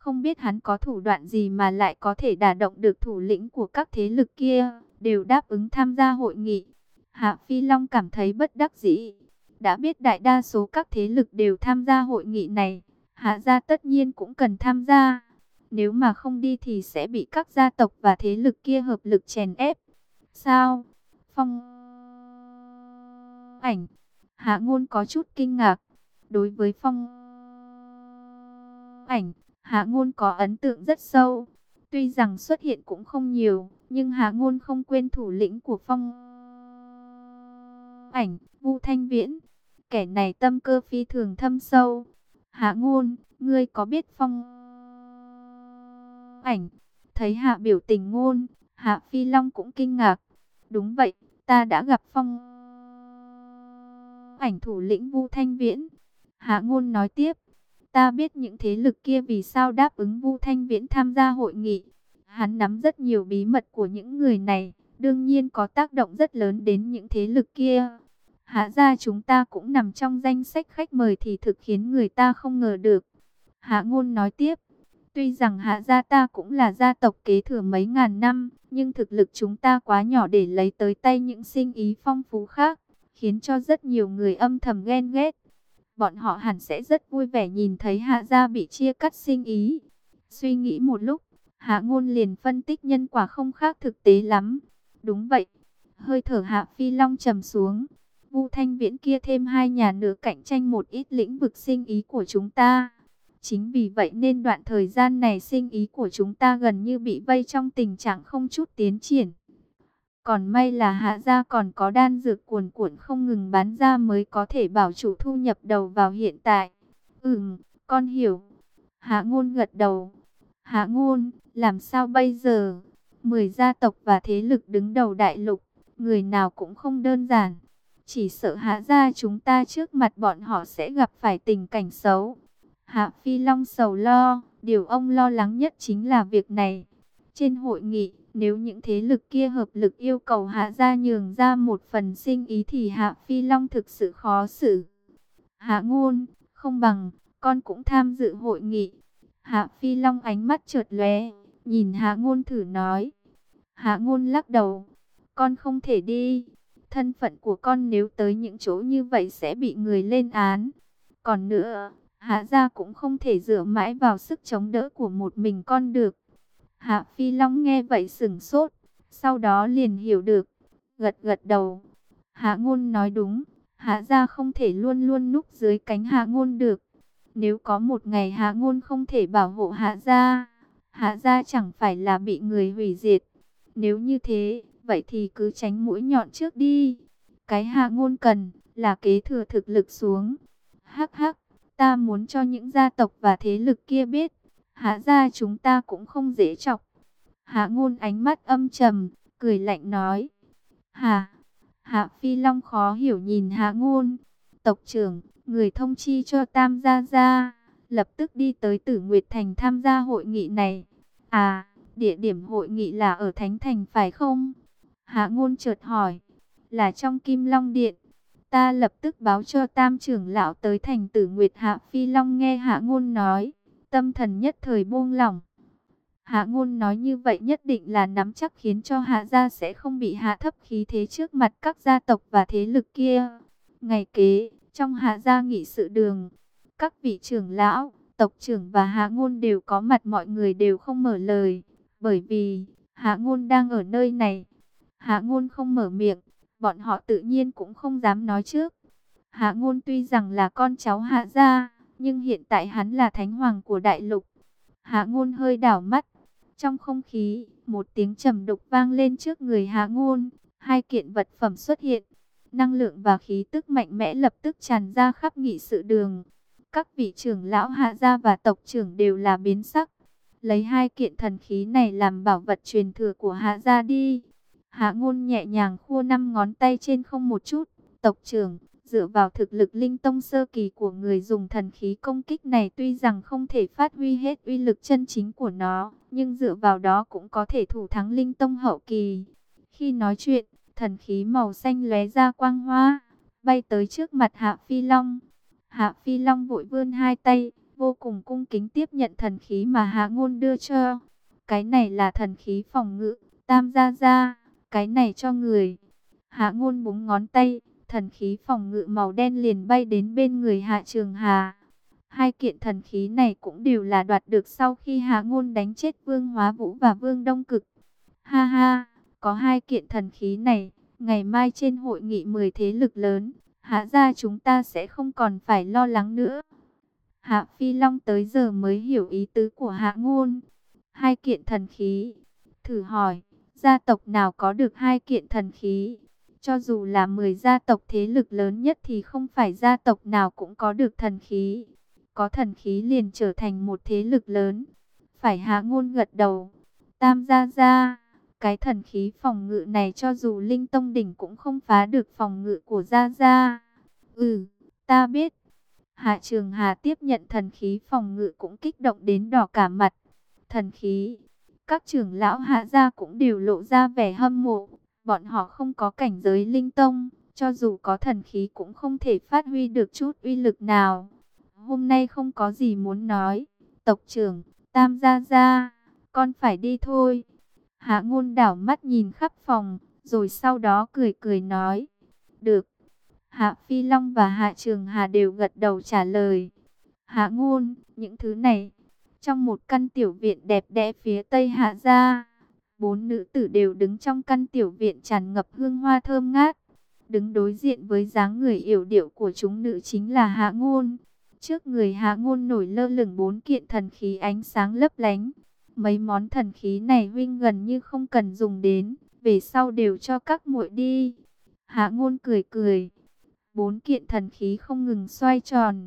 Không biết hắn có thủ đoạn gì mà lại có thể đả động được thủ lĩnh của các thế lực kia, đều đáp ứng tham gia hội nghị. Hạ Phi Long cảm thấy bất đắc dĩ. Đã biết đại đa số các thế lực đều tham gia hội nghị này, Hạ gia tất nhiên cũng cần tham gia. Nếu mà không đi thì sẽ bị các gia tộc và thế lực kia hợp lực chèn ép. Sao? Phong ảnh. Hạ Ngôn có chút kinh ngạc. Đối với Phong ảnh, Hạ Ngôn có ấn tượng rất sâu. Tuy rằng xuất hiện cũng không nhiều, nhưng Hạ Ngôn không quên thủ lĩnh của Phong ảnh, Vu Thanh Viễn. Kẻ này tâm cơ phi thường thâm sâu. Hạ Ngôn, ngươi có biết Phong ảnh? Thấy Hạ biểu tình Ngôn, Hạ Phi Long cũng kinh ngạc. Đúng vậy, ta đã gặp Phong ảnh thủ lĩnh Vu Thanh Viễn. Hạ Ngôn nói tiếp, ta biết những thế lực kia vì sao đáp ứng Vu Thanh Viễn tham gia hội nghị. Hắn nắm rất nhiều bí mật của những người này, đương nhiên có tác động rất lớn đến những thế lực kia. Hạ gia chúng ta cũng nằm trong danh sách khách mời thì thực khiến người ta không ngờ được. Hạ Ngôn nói tiếp, tuy rằng Hạ gia ta cũng là gia tộc kế thừa mấy ngàn năm, nhưng thực lực chúng ta quá nhỏ để lấy tới tay những sinh ý phong phú khác, khiến cho rất nhiều người âm thầm ghen ghét. Bọn họ hẳn sẽ rất vui vẻ nhìn thấy Hạ gia bị chia cắt sinh ý. Suy nghĩ một lúc, Hạ Ngôn liền phân tích nhân quả không khác thực tế lắm. Đúng vậy. Hơi thở Hạ Phi Long trầm xuống. Vu Thanh Viễn kia thêm hai nhà nữa cạnh tranh một ít lĩnh vực sinh ý của chúng ta. Chính vì vậy nên đoạn thời gian này sinh ý của chúng ta gần như bị vây trong tình trạng không chút tiến triển. Còn may là Hạ gia còn có đan dược cuồn cuộn không ngừng bán ra mới có thể bảo chủ thu nhập đầu vào hiện tại. Con hiểu. Hạ Ngôn gật đầu. Hạ Ngôn, làm sao bây giờ? 10 gia tộc và thế lực đứng đầu đại lục, người nào cũng không đơn giản. Chỉ sợ Hạ gia chúng ta trước mặt bọn họ sẽ gặp phải tình cảnh xấu. Hạ Phi Long sầu lo, điều ông lo lắng nhất chính là việc này. Trên hội nghị, nếu những thế lực kia hợp lực yêu cầu Hạ gia nhường ra một phần sinh ý thì Hạ Phi Long thực sự khó xử. Hạ Ngôn, không bằng, con cũng tham dự hội nghị. Hạ Phi Long ánh mắt chợt lóe, nhìn Hạ Ngôn thử nói. Hạ Ngôn lắc đầu, con không thể đi. Thân phận của con nếu tới những chỗ như vậy sẽ bị người lên án. Còn nữa, Hạ gia cũng không thể dựa mãi vào sức chống đỡ của một mình con được. Hạ Phi Long nghe vậy sửng sốt, sau đó liền hiểu được, gật gật đầu. Hạ Ngôn nói đúng, Hạ gia không thể luôn luôn núp dưới cánh Hạ Ngôn được. Nếu có một ngày Hạ Ngôn không thể bảo hộ Hạ gia chẳng phải là bị người hủy diệt. Nếu như thế, vậy thì cứ tránh mũi nhọn trước đi. Cái Hạ Ngôn cần là kế thừa thực lực xuống. Hắc hắc, ta muốn cho những gia tộc và thế lực kia biết, Hạ gia chúng ta cũng không dễ chọc. Hạ Ngôn ánh mắt âm trầm, cười lạnh nói. Hạ Phi Long khó hiểu nhìn Hạ Ngôn. Tộc trưởng, người thông chi cho Tam gia gia lập tức đi tới Tử Nguyệt Thành tham gia hội nghị này. À, địa điểm hội nghị là ở Thánh Thành phải không? Hạ Ngôn chợt hỏi. Là trong Kim Long Điện. Ta lập tức báo cho Tam trưởng lão tới thành Tử Nguyệt. Hạ Phi Long nghe Hạ Ngôn nói, tâm thần nhất thời buông lỏng. Hạ Ngôn nói như vậy nhất định là nắm chắc khiến cho Hạ gia sẽ không bị hạ thấp khí thế trước mặt các gia tộc và thế lực kia. Ngày kế, trong Hạ gia nghị sự đường, các vị trưởng lão, tộc trưởng và Hạ Ngôn đều có mặt, mọi người đều không mở lời, bởi vì Hạ Ngôn đang ở nơi này. Hạ Ngôn không mở miệng, bọn họ tự nhiên cũng không dám nói trước. Hạ Ngôn tuy rằng là con cháu Hạ gia, nhưng hiện tại hắn là thánh hoàng của đại lục. Hạ Ngôn hơi đảo mắt. Trong không khí, một tiếng trầm đục vang lên trước người Hạ Ngôn. Hai kiện vật phẩm xuất hiện. Năng lượng và khí tức mạnh mẽ lập tức tràn ra khắp nghị sự đường. Các vị trưởng lão Hạ gia và tộc trưởng đều là biến sắc. Lấy hai kiện thần khí này làm bảo vật truyền thừa của Hạ gia đi. Hạ Ngôn nhẹ nhàng khua 5 ngón tay trên không một chút. Tộc trưởng, dựa vào thực lực linh tông sơ kỳ của người dùng thần khí công kích này, tuy rằng không thể phát huy hết uy lực chân chính của nó, nhưng dựa vào đó cũng có thể thủ thắng linh tông hậu kỳ. Khi nói chuyện, thần khí màu xanh lóe ra quang hoa, bay tới trước mặt Hạ Phi Long. Hạ Phi Long vội vươn hai tay, vô cùng cung kính tiếp nhận thần khí mà Hạ Ngôn đưa cho. Cái này là thần khí phòng ngự, Tam gia gia, cái này cho người. Hạ Ngôn búng ngón tay, thần khí phòng ngự màu đen liền bay đến bên người Hạ Trường Hà. Hai kiện thần khí này cũng đều là đoạt được sau khi Hạ Ngôn đánh chết Vương Hóa Vũ và Vương Đông Cực. Ha ha, có hai kiện thần khí này, ngày mai trên hội nghị 10 thế lực lớn, Hạ gia chúng ta sẽ không còn phải lo lắng nữa. Hạ Phi Long tới giờ mới hiểu ý tứ của Hạ Ngôn. Hai kiện thần khí, thử hỏi, gia tộc nào có được hai kiện thần khí? Cho dù là 10 gia tộc thế lực lớn nhất thì không phải gia tộc nào cũng có được thần khí. Có thần khí liền trở thành một thế lực lớn. Phải, Hạ Ngôn gật đầu. Tam gia gia, cái thần khí phòng ngự này cho dù Linh Tông đỉnh cũng không phá được phòng ngự của gia gia. Ừ, ta biết. Hạ Trường Hà tiếp nhận thần khí phòng ngự cũng kích động đến đỏ cả mặt. Thần khí, các trưởng lão Hạ gia cũng đều lộ ra vẻ hâm mộ. Bọn họ không có cảnh giới Linh Tông, cho dù có thần khí cũng không thể phát huy được chút uy lực nào. Hôm nay không có gì muốn nói. Tộc trưởng, Tam gia gia, con phải đi thôi. Hạ Ngôn đảo mắt nhìn khắp phòng, rồi sau đó cười cười nói. Được. Hạ Phi Long và Hạ Trường Hà đều gật đầu trả lời. Hạ Ngôn, những thứ này. Trong một căn tiểu viện đẹp đẽ phía tây Hạ gia, 4 nữ tử đều đứng trong căn tiểu viện tràn ngập hương hoa thơm ngát. Đứng đối diện với dáng người yểu điệu của chúng nữ chính là Hạ Ngôn. Trước người Hạ Ngôn nổi lơ lửng 4 kiện thần khí ánh sáng lấp lánh. Mấy món thần khí này huynh gần như không cần dùng đến, về sau đều cho các muội đi. Hạ Ngôn cười cười. 4 kiện thần khí không ngừng xoay tròn.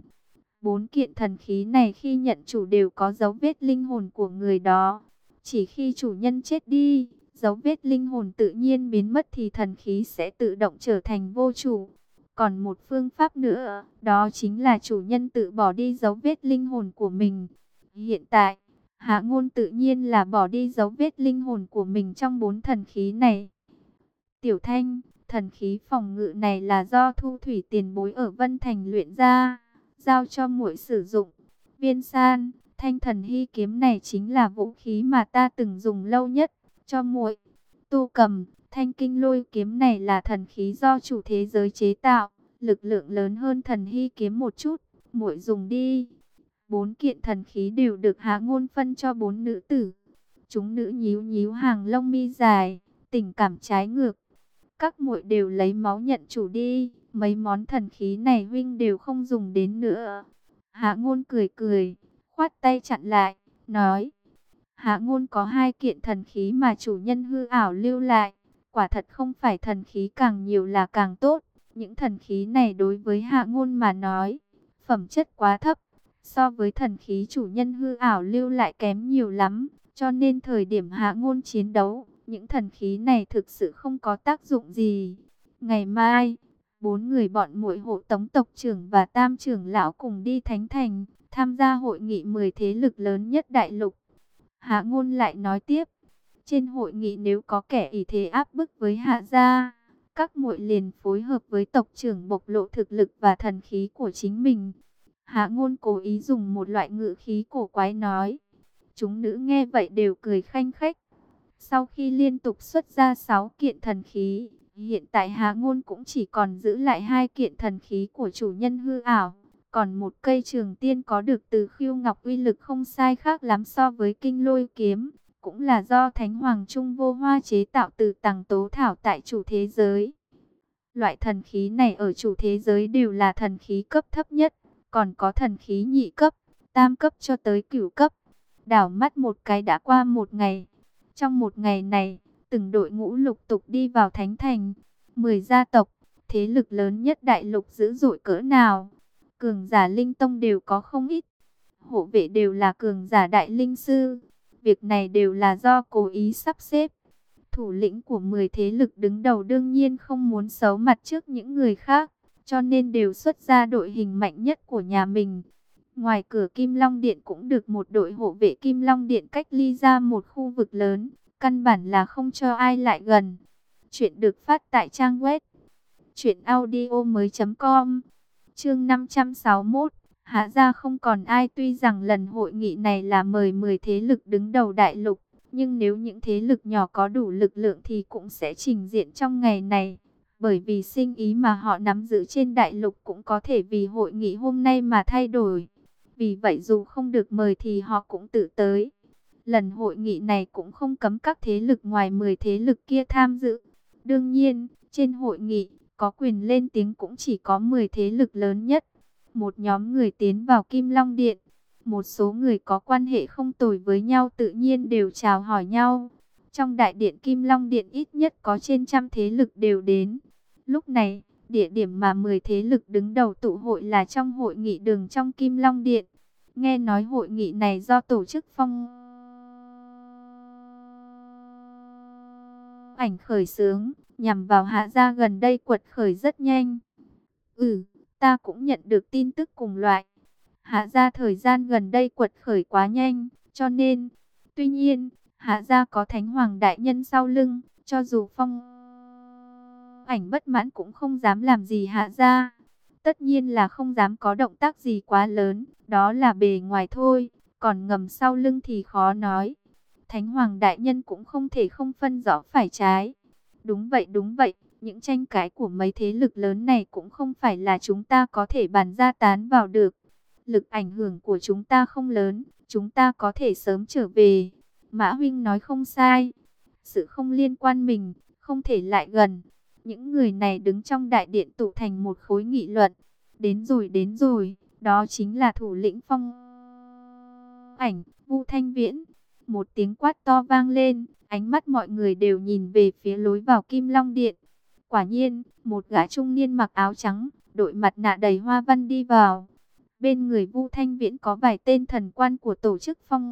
4 kiện thần khí này khi nhận chủ đều có dấu vết linh hồn của người đó. Chỉ khi chủ nhân chết đi, dấu vết linh hồn tự nhiên biến mất thì thần khí sẽ tự động trở thành vô chủ. Còn một phương pháp nữa, đó chính là chủ nhân tự bỏ đi dấu vết linh hồn của mình. Hiện tại, Hạ Ngôn tự nhiên là bỏ đi dấu vết linh hồn của mình trong 4 thần khí này. Tiểu Thanh, thần khí phòng ngự này là do Thu Thủy tiền bối ở Vân Thành luyện ra, giao cho muội sử dụng. Viên San, thanh thần hy kiếm này chính là vũ khí mà ta từng dùng lâu nhất, cho muội. Tu Cầm, thanh kinh lôi kiếm này là thần khí do chủ thế giới chế tạo, lực lượng lớn hơn thần hy kiếm một chút, muội dùng đi. 4 kiện thần khí đều được Hạ Ngôn phân cho 4 nữ tử. Chúng nữ nhíu nhíu hàng lông mi dài, tình cảm trái ngược. Các muội đều lấy máu nhận chủ đi, mấy món thần khí này huynh đều không dùng đến nữa. Hạ Ngôn cười cười, khoát tay chặn lại, nói. Hạ Ngôn có 2 kiện thần khí mà chủ nhân hư ảo lưu lại. Quả thật không phải thần khí càng nhiều là càng tốt. Những thần khí này đối với Hạ Ngôn mà nói, phẩm chất quá thấp. So với thần khí chủ nhân hư ảo lưu lại kém nhiều lắm. Cho nên thời điểm Hạ Ngôn chiến đấu, những thần khí này thực sự không có tác dụng gì. Ngày mai, 4 người bọn muội hộ tống tộc trưởng và tam trưởng lão cùng đi Thánh Thành, tham gia hội nghị 10 thế lực lớn nhất đại lục. Hạ Ngôn lại nói tiếp, trên hội nghị nếu có kẻ ỷ thế áp bức với Hạ gia, các muội liền phối hợp với tộc trưởng bộc lộ thực lực và thần khí của chính mình. Hạ Ngôn cố ý dùng một loại ngữ khí cổ quái nói. Chúng nữ nghe vậy đều cười khanh khách. Sau khi liên tục xuất ra 6 kiện thần khí, hiện tại Hạ Ngôn cũng chỉ còn giữ lại 2 kiện thần khí của chủ nhân hư ảo. Còn một cây trường tiên có được từ khiêu ngọc uy lực không sai khác lắm so với kinh lôi kiếm. Cũng là do Thánh Hoàng Trung Vô Hoa chế tạo từ tàng tố thảo tại chủ thế giới. Loại thần khí này ở chủ thế giới đều là thần khí cấp thấp nhất. Còn có thần khí nhị cấp, tam cấp cho tới cửu cấp. Đảo mắt một cái đã qua một ngày. Trong một ngày này, từng đội ngũ lục tục đi vào Thánh Thành. 10 gia tộc, thế lực lớn nhất đại lục dữ dội cỡ nào. Cường giả linh tông đều có không ít. Hộ vệ đều là cường giả đại linh sư. Việc này đều là do cố ý sắp xếp. Thủ lĩnh của 10 thế lực đứng đầu đương nhiên không muốn xấu mặt trước những người khác. Cho nên đều xuất ra đội hình mạnh nhất của nhà mình. Ngoài cửa Kim Long Điện cũng được một đội hộ vệ Kim Long Điện cách ly ra một khu vực lớn. Căn bản là không cho ai lại gần. Chuyện được phát tại trang web truyệnaudiomoi.com. Chương 561, Hạ gia không còn ai, tuy rằng lần hội nghị này là mời 10 thế lực đứng đầu đại lục, nhưng nếu những thế lực nhỏ có đủ lực lượng thì cũng sẽ trình diện trong ngày này. Bởi vì sinh ý mà họ nắm giữ trên đại lục cũng có thể vì hội nghị hôm nay mà thay đổi. Vì vậy dù không được mời thì họ cũng tự tới. Lần hội nghị này cũng không cấm các thế lực ngoài 10 thế lực kia tham dự. Đương nhiên, trên hội nghị, có quyền lên tiếng cũng chỉ có 10 thế lực lớn nhất. Một nhóm người tiến vào Kim Long Điện. Một số người có quan hệ không tồi với nhau tự nhiên đều chào hỏi nhau. Trong đại điện Kim Long Điện ít nhất có trên trăm thế lực đều đến. Lúc này, địa điểm mà 10 thế lực đứng đầu tụ hội là trong hội nghị đường trong Kim Long Điện. Nghe nói hội nghị này do tổ chức Phong Ảnh khởi xướng, nhằm vào Hạ gia gần đây quật khởi rất nhanh. Ta cũng nhận được tin tức cùng loại. Hạ gia thời gian gần đây quật khởi quá nhanh, cho nên, tuy nhiên, Hạ gia có Thánh Hoàng đại nhân sau lưng, cho dù Phong Ảnh bất mãn cũng không dám làm gì Hạ gia. Tất nhiên là không dám có động tác gì quá lớn, đó là bề ngoài thôi, còn ngầm sau lưng thì khó nói. Thánh Hoàng đại nhân cũng không thể không phân rõ phải trái. Đúng vậy, những tranh cãi của mấy thế lực lớn này cũng không phải là chúng ta có thể bàn ra tán vào được. Lực ảnh hưởng của chúng ta không lớn, chúng ta có thể sớm trở về. Mã huynh nói không sai, sự không liên quan mình, không thể lại gần. Những người này đứng trong đại điện tụ thành một khối nghị luận. Đến rồi, đó chính là thủ lĩnh Phong Ảnh, Vu Thanh Viễn. Một tiếng quát to vang lên, ánh mắt mọi người đều nhìn về phía lối vào Kim Long Điện. Quả nhiên, một gã trung niên mặc áo trắng, đội mặt nạ đầy hoa văn đi vào. Bên người Vu Thanh Viễn có vài tên thần quan của tổ chức Phong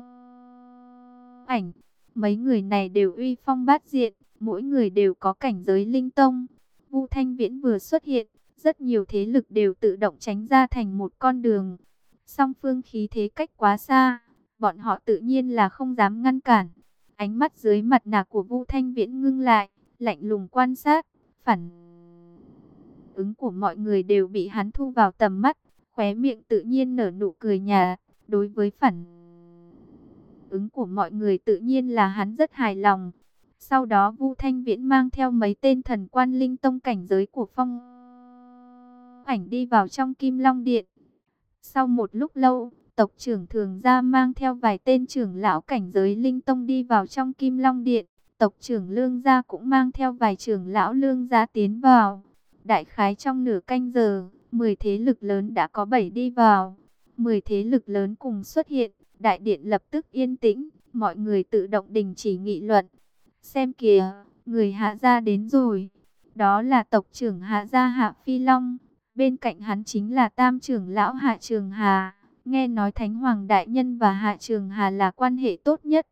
Ảnh. Mấy người này đều uy phong bát diện, mỗi người đều có cảnh giới linh tông. Vu Thanh Viễn vừa xuất hiện, rất nhiều thế lực đều tự động tránh ra thành một con đường. Song phương khí thế cách quá xa, bọn họ tự nhiên là không dám ngăn cản. Ánh mắt dưới mặt nạ của Vu Thanh Viễn ngưng lại, lạnh lùng quan sát. Phản ứng của mọi người đều bị hắn thu vào tầm mắt, khóe miệng tự nhiên nở nụ cười nhạt. Đối với phản ứng của mọi người tự nhiên là hắn rất hài lòng. Sau đó Vu Thanh Viễn mang theo mấy tên thần quan linh tông cảnh giới của Phong Ảnh đi vào trong Kim Long Điện. Sau một lúc lâu, tộc trưởng Thường Gia mang theo vài tên trưởng lão cảnh giới linh tông đi vào trong Kim Long Điện. Tộc trưởng Lương Gia cũng mang theo vài trưởng lão Lương Gia tiến vào. Đại khái trong nửa canh giờ, 10 thế lực lớn đã có 7 đi vào. 10 thế lực lớn cùng xuất hiện, đại điện lập tức yên tĩnh, mọi người tự động đình chỉ nghị luận. Xem kìa, người Hạ gia đến rồi. Đó là tộc trưởng Hạ gia Hạ Phi Long. Bên cạnh hắn chính là tam trưởng lão Hạ Trường Hà. Nghe nói Thánh Hoàng đại nhân và Hạ Trường Hà là quan hệ tốt nhất.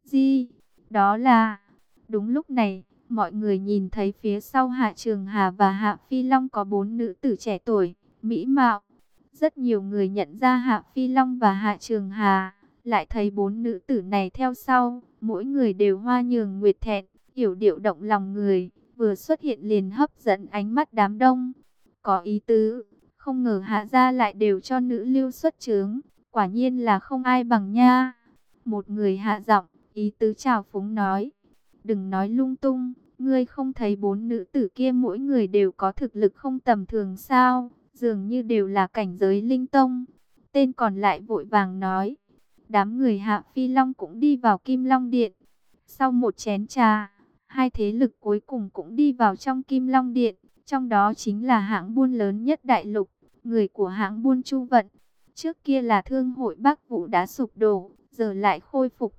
Đó là... Đúng lúc này, mọi người nhìn thấy phía sau Hạ Trường Hà và Hạ Phi Long có 4 nữ tử trẻ tuổi, mỹ mạo. Rất nhiều người nhận ra Hạ Phi Long và Hạ Trường Hà, lại thấy 4 nữ tử này theo sau, mỗi người đều hoa nhường nguyệt thẹn, yểu điệu động lòng người, vừa xuất hiện liền hấp dẫn ánh mắt đám đông. Có ý tứ, không ngờ Hạ gia lại đều cho nữ lưu xuất chướng, quả nhiên là không ai bằng nha. Một người hạ giọng, ý tứ trào phúng nói, đừng nói lung tung, ngươi không thấy 4 nữ tử kia mỗi người đều có thực lực không tầm thường sao, dường như đều là cảnh giới linh tông. Tên còn lại vội vàng nói, đám người Hạ Phi Long cũng đi vào Kim Long Điện. Sau một chén trà, hai thế lực cuối cùng cũng đi vào trong Kim Long Điện, trong đó chính là hãng buôn lớn nhất đại lục, người của hãng buôn Chu Vận. Trước kia là thương hội Bắc Vũ đã sụp đổ, giờ lại khôi phục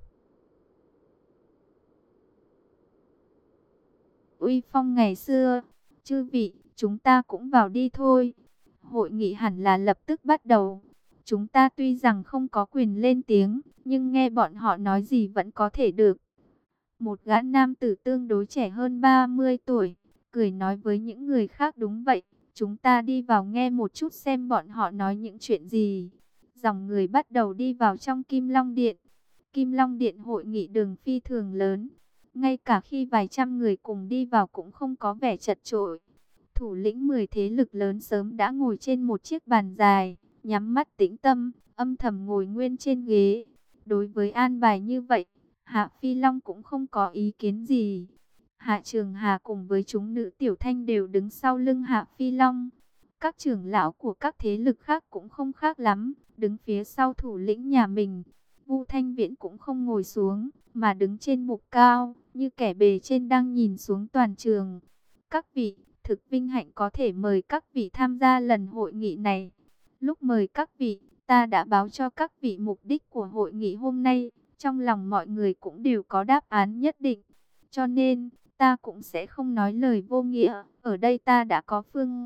uy phong ngày xưa. Chư vị, chúng ta cũng vào đi thôi. Hội nghị hẳn là lập tức bắt đầu. Chúng ta tuy rằng không có quyền lên tiếng, nhưng nghe bọn họ nói gì vẫn có thể được. Một gã nam tử tương đối trẻ hơn 30 tuổi, cười nói với những người khác, đúng vậy, chúng ta đi vào nghe một chút xem bọn họ nói những chuyện gì. Dòng người bắt đầu đi vào trong Kim Long Điện. Kim Long Điện hội nghị đường phi thường lớn. Ngay cả khi vài trăm người cùng đi vào cũng không có vẻ chật chội. Thủ lĩnh 10 thế lực lớn sớm đã ngồi trên một chiếc bàn dài. nhắm mắt tĩnh tâm, âm thầm ngồi nguyên trên ghế. Đối với an bài như vậy, Hạ Phi Long cũng không có ý kiến gì. Hạ Trường Hà cùng với chúng nữ tiểu thanh đều đứng sau lưng Hạ Phi Long. Các trưởng lão của các thế lực khác cũng không khác lắm, đứng phía sau thủ lĩnh nhà mình. Vu Thanh Viễn cũng không ngồi xuống, mà đứng trên bục cao, như kẻ bề trên đang nhìn xuống toàn trường. Các vị, thực vinh hạnh có thể mời các vị tham gia lần hội nghị này. Lúc mời các vị, ta đã báo cho các vị mục đích của hội nghị hôm nay. Trong lòng mọi người cũng đều có đáp án nhất định. Cho nên, ta cũng sẽ không nói lời vô nghĩa. Ở đây ta đã có phương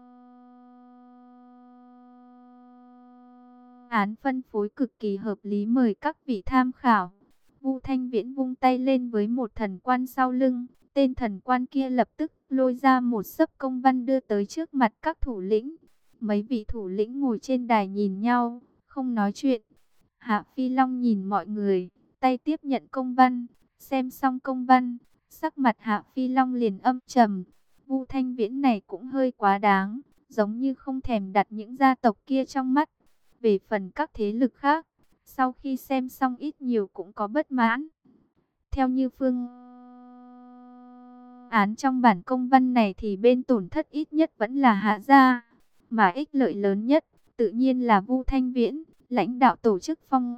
án phân phối cực kỳ hợp lý mời các vị tham khảo. Vu Thanh Viễn vung tay lên với một thần quan sau lưng. Tên thần quan kia lập tức lôi ra một xấp công văn đưa tới trước mặt các thủ lĩnh. Mấy vị thủ lĩnh ngồi trên đài nhìn nhau, không nói chuyện. Hạ Phi Long nhìn mọi người, tay tiếp nhận công văn, xem xong công văn, sắc mặt Hạ Phi Long liền âm trầm. Vu Thanh Viễn này cũng hơi quá đáng, giống như không thèm đặt những gia tộc kia trong mắt. Về phần các thế lực khác, sau khi xem xong ít nhiều cũng có bất mãn. Theo như phương án trong bản công văn này thì bên tổn thất ít nhất vẫn là Hạ gia, mà ích lợi lớn nhất tự nhiên là Vu Thanh Viễn, lãnh đạo tổ chức phong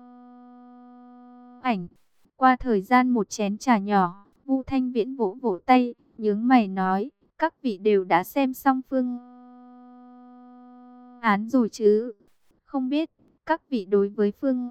ảnh. Qua thời gian một chén trà nhỏ, Vu Thanh Viễn vỗ vỗ tay, nhướng mày nói, các vị đều đã xem xong phương án rồi chứ? Không biết, các vị đối với phương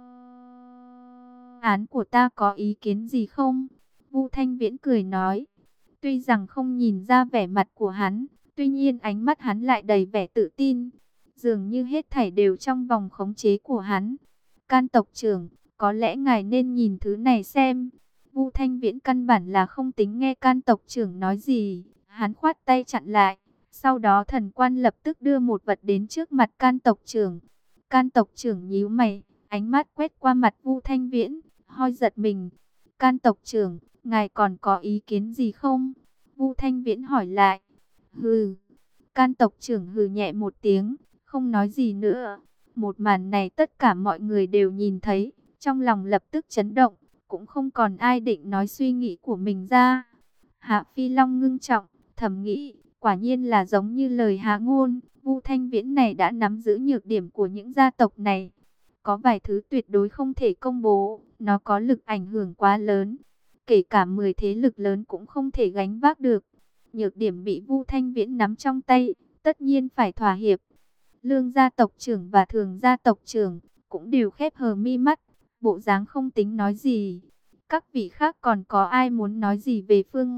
án của ta có ý kiến gì không? Vu Thanh Viễn cười nói, tuy rằng không nhìn ra vẻ mặt của hắn, tuy nhiên ánh mắt hắn lại đầy vẻ tự tin. Dường như hết thảy đều trong vòng khống chế của hắn. Can tộc trưởng, có lẽ ngài nên nhìn thứ này xem. Vu Thanh Viễn căn bản là không tính nghe can tộc trưởng nói gì. Hắn khoát tay chặn lại. Sau đó thần quan lập tức đưa một vật đến trước mặt can tộc trưởng. Can tộc trưởng nhíu mày, ánh mắt quét qua mặt Vu Thanh Viễn, hơi giật mình. Can tộc trưởng, ngài còn có ý kiến gì không? Vu Thanh Viễn hỏi lại. Hừ. Can tộc trưởng hừ nhẹ một tiếng, không nói gì nữa. Một màn này tất cả mọi người đều nhìn thấy, trong lòng lập tức chấn động, cũng không còn ai định nói suy nghĩ của mình ra. Hạ Phi Long ngưng trọng, thầm nghĩ, quả nhiên là giống như lời Hạ Ngôn, Vu Thanh Viễn này đã nắm giữ nhược điểm của những gia tộc này. Có vài thứ tuyệt đối không thể công bố, nó có lực ảnh hưởng quá lớn. Kể cả 10 thế lực lớn cũng không thể gánh vác được. Nhược điểm bị Vu Thanh Viễn nắm trong tay, tất nhiên phải thỏa hiệp. Lương gia tộc trưởng và Thường gia tộc trưởng cũng đều khép hờ mi mắt, bộ dáng không tính nói gì. Các vị khác còn có ai muốn nói gì về phương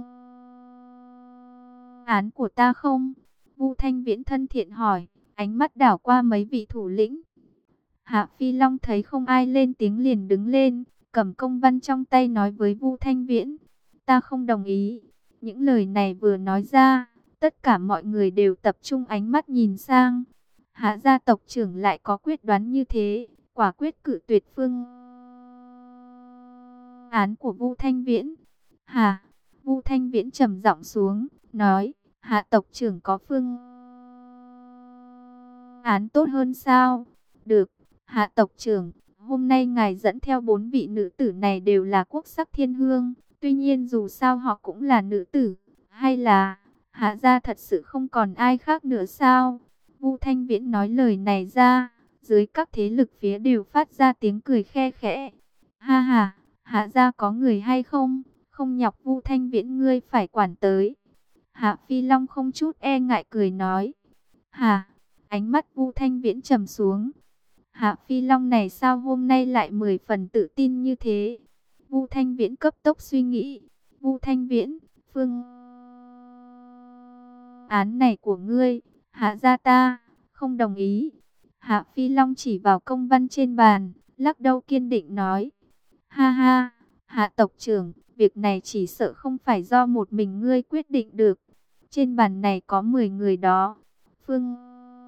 án của ta không? Vu Thanh Viễn thân thiện hỏi, ánh mắt đảo qua mấy vị thủ lĩnh. Hạ Phi Long thấy không ai lên tiếng liền đứng lên, cầm công văn trong tay nói với Vu Thanh Viễn, ta không đồng ý. Những lời này vừa nói ra, tất cả mọi người đều tập trung ánh mắt nhìn sang. Hạ gia tộc trưởng lại có quyết đoán như thế, quả quyết cự tuyệt phương án của Vu Thanh Viễn. Hà, Vu Thanh Viễn trầm giọng xuống, nói, Hạ tộc trưởng có phương án tốt hơn sao? Được, Hạ tộc trưởng, hôm nay ngài dẫn theo 4 vị nữ tử này đều là quốc sắc thiên hương, tuy nhiên dù sao họ cũng là nữ tử, hay là Hạ gia thật sự không còn ai khác nữa sao? Vu Thanh Viễn nói lời này ra, dưới các thế lực phía đều phát ra tiếng cười khe khẽ. Ha ha, Hạ gia có người hay không? Không nhọc Vu Thanh Viễn ngươi phải quản tới. Hạ Phi Long không chút e ngại cười nói. Hà, ánh mắt Vu Thanh Viễn trầm xuống. Hạ Phi Long này sao hôm nay lại 10 phần tự tin như thế? Vu Thanh Viễn cấp tốc suy nghĩ. Vu Thanh Viễn, phương án này của ngươi, Hạ gia ta không đồng ý. Hạ Phi Long chỉ vào công văn trên bàn, lắc đầu kiên định nói. Ha ha, Hạ tộc trưởng, việc này chỉ sợ không phải do một mình ngươi quyết định được. Trên bàn này có 10 người đó. Phương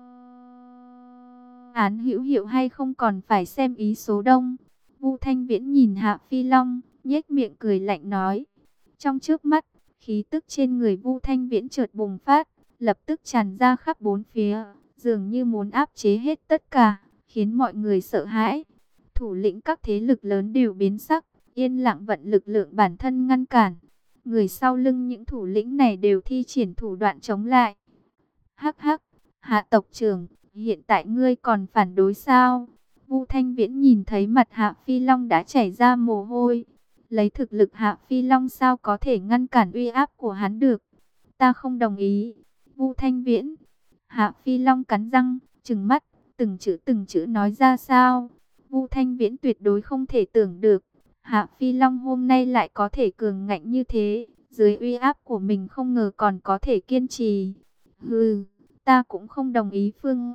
án hữu hiệu hay không còn phải xem ý số đông. Vu Thanh Viễn nhìn Hạ Phi Long, nhếch miệng cười lạnh nói. Trong trước mắt, khí tức trên người Vu Thanh Viễn chợt bùng phát, lập tức tràn ra khắp bốn phía, dường như muốn áp chế hết tất cả, khiến mọi người sợ hãi. Thủ lĩnh các thế lực lớn đều biến sắc, yên lặng vận lực lượng bản thân ngăn cản. Người sau lưng những thủ lĩnh này đều thi triển thủ đoạn chống lại. Hắc hắc, Hạ tộc trưởng, hiện tại ngươi còn phản đối sao? Vu Thanh Viễn nhìn thấy mặt Hạ Phi Long đã chảy ra mồ hôi. Lấy thực lực Hạ Phi Long sao có thể ngăn cản uy áp của hắn được? Ta không đồng ý. Vu Thanh Viễn. Hạ Phi Long cắn răng, trừng mắt, từng chữ nói ra sao? Vu Thanh Viễn tuyệt đối không thể tưởng được. Hạ Phi Long hôm nay lại có thể cường ngạnh như thế. Dưới uy áp của mình không ngờ còn có thể kiên trì. Hừ, ta cũng không đồng ý phương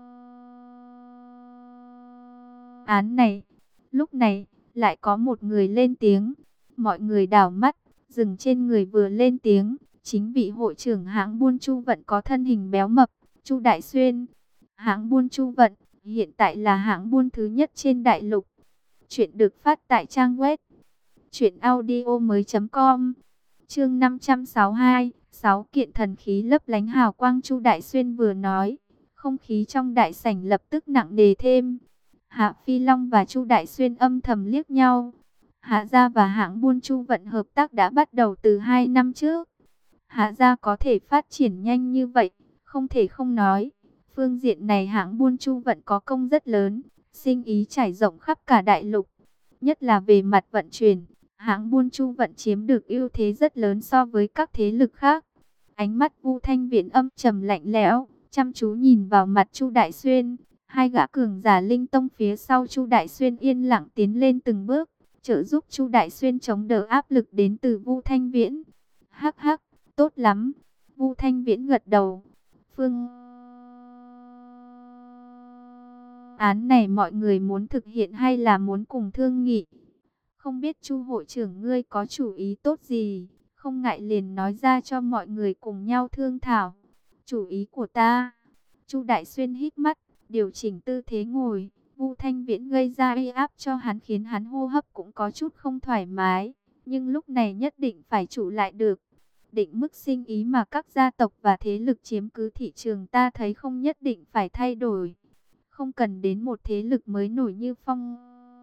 án này. Lúc này, lại có một người lên tiếng. Mọi người đảo mắt, dừng trên người vừa lên tiếng. Chính vị hội trưởng hãng buôn Chu Vận có thân hình béo mập, Chu Đại Xuyên. Hãng buôn Chu Vận, hiện tại là hãng buôn thứ nhất trên đại lục. Chuyện được phát tại trang web truyệnaudiomoi.com. Chương 562, 6 kiện thần khí lấp lánh hào quang. Chu Đại Xuyên vừa nói, không khí trong đại sảnh lập tức nặng nề thêm. Hạ Phi Long và Chu Đại Xuyên âm thầm liếc nhau. Hạ gia và hãng buôn Chu Vận hợp tác đã bắt đầu từ 2 năm trước. Hạ gia có thể phát triển nhanh như vậy, không thể không nói. Phương diện này hãng buôn Chu Vận có công rất lớn, sinh ý trải rộng khắp cả đại lục. Nhất là về mặt vận chuyển, hãng buôn Chu Vận chiếm được ưu thế rất lớn so với các thế lực khác. Ánh mắt Vu Thanh Viễn âm trầm lạnh lẽo, chăm chú nhìn vào mặt Chu Đại Xuyên. Hai gã cường giả linh tông phía sau Chu Đại Xuyên yên lặng tiến lên từng bước, trợ giúp Chu Đại Xuyên chống đỡ áp lực đến từ Vu Thanh Viễn. Hắc hắc, tốt lắm. Vu Thanh Viễn gật đầu. Phương án này mọi người muốn thực hiện hay là muốn cùng thương nghị? Không biết Chu hội trưởng ngươi có chủ ý tốt gì, không ngại liền nói ra cho mọi người cùng nhau thương thảo. Chủ ý của ta. Chu Đại Xuyên hít mắt, điều chỉnh tư thế ngồi. Vu Thanh Viễn gây ra uy áp cho hắn khiến hắn hô hấp cũng có chút không thoải mái, nhưng lúc này nhất định phải trụ lại được. Định mức sinh ý mà các gia tộc và thế lực chiếm cứ thị trường ta thấy không nhất định phải thay đổi. Không cần đến một thế lực mới nổi như Phong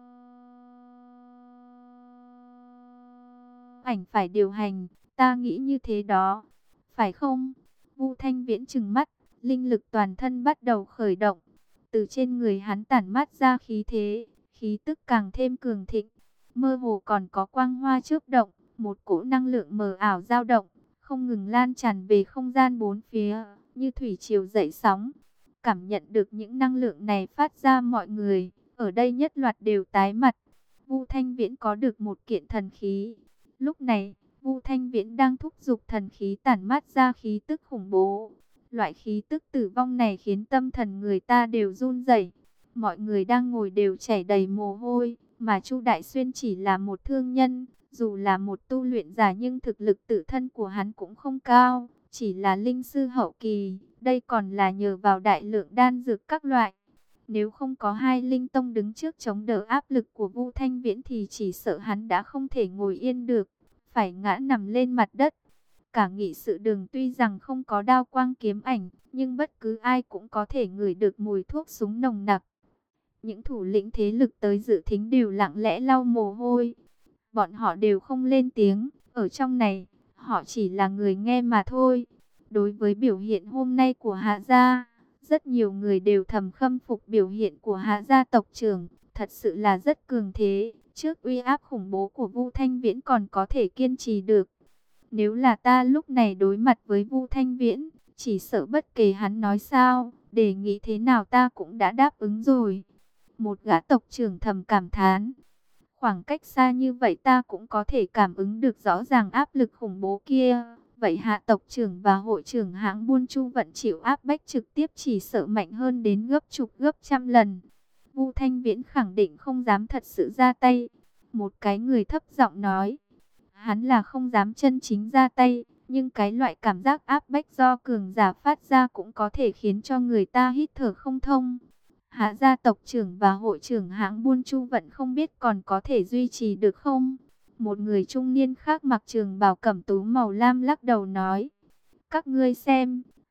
Ảnh phải điều hành, ta nghĩ như thế đó. Phải không? Vu Thanh Viễn trừng mắt, linh lực toàn thân bắt đầu khởi động. Từ trên người hắn tản mát ra khí thế, khí tức càng thêm cường thịnh. Mơ hồ còn có quang hoa chớp động, một cỗ năng lượng mờ ảo dao động, không ngừng lan tràn về không gian bốn phía, như thủy triều dậy sóng. Cảm nhận được những năng lượng này phát ra, mọi người ở đây nhất loạt đều tái mặt. Vu Thanh Viễn có được một kiện thần khí. Lúc này, Vu Thanh Viễn đang thúc giục thần khí tản mát ra khí tức khủng bố. Loại khí tức tử vong này khiến tâm thần người ta đều run rẩy. Mọi người đang ngồi đều chảy đầy mồ hôi, mà Chu Đại Xuyên chỉ là một thương nhân, dù là một tu luyện giả nhưng thực lực tự thân của hắn cũng không cao, chỉ là linh sư hậu kỳ, đây còn là nhờ vào đại lượng đan dược các loại. Nếu không có hai linh tông đứng trước chống đỡ áp lực của Vu Thanh Viễn thì chỉ sợ hắn đã không thể ngồi yên được, phải ngã nằm lên mặt đất. Cả nghị sự đường tuy rằng không có đao quang kiếm ảnh, nhưng bất cứ ai cũng có thể ngửi được mùi thuốc súng nồng nặc. Những thủ lĩnh thế lực tới dự thính đều lặng lẽ lau mồ hôi. Bọn họ đều không lên tiếng, ở trong này, họ chỉ là người nghe mà thôi. Đối với biểu hiện hôm nay của Hạ gia, rất nhiều người đều thầm khâm phục biểu hiện của Hạ gia tộc trưởng, thật sự là rất cường thế. Trước uy áp khủng bố của Vu Thanh Viễn còn có thể kiên trì được. Nếu là ta lúc này đối mặt với Vu Thanh Viễn, chỉ sợ bất kể hắn nói sao, đề nghị thế nào ta cũng đã đáp ứng rồi. Một gã tộc trưởng thầm cảm thán. Khoảng cách xa như vậy ta cũng có thể cảm ứng được rõ ràng áp lực khủng bố kia. Vậy Hạ tộc trưởng và hội trưởng hãng buôn Chu Vận chịu áp bách trực tiếp chỉ sợ mạnh hơn đến gấp chục gấp trăm lần. Vu Thanh Viễn khẳng định không dám thật sự ra tay. Một cái người thấp giọng nói. Hắn là không dám chân chính ra tay, nhưng cái loại cảm giác áp bách do cường giả phát ra cũng có thể khiến cho người ta hít thở không thông. Hạ gia tộc trưởng và hội trưởng hãng buôn Chu Vận không biết còn có thể duy trì được không? Một người trung niên khác mặc trường bào cẩm tú màu lam lắc đầu nói. Các ngươi xem,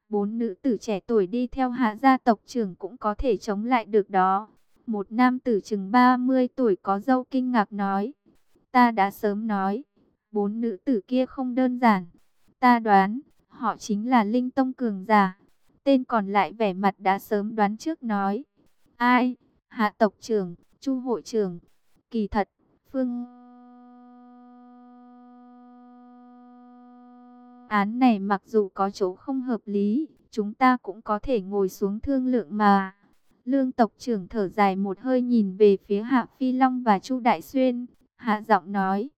4 nữ tử trẻ tuổi đi theo Hạ gia tộc trưởng cũng có thể chống lại được đó. Một nam tử chừng 30 tuổi có râu kinh ngạc nói, ta đã sớm nói, 4 nữ tử kia không đơn giản. Ta đoán, họ chính là Linh Tông cường giả. Tên còn lại vẻ mặt đã sớm đoán trước nói, ai? Hạ tộc trưởng, Chu hội trưởng. Kỳ thật, phương án này mặc dù có chỗ không hợp lý, chúng ta cũng có thể ngồi xuống thương lượng mà. Lương tộc trưởng thở dài một hơi nhìn về phía Hạ Phi Long và Chu Đại Xuyên, hạ giọng nói,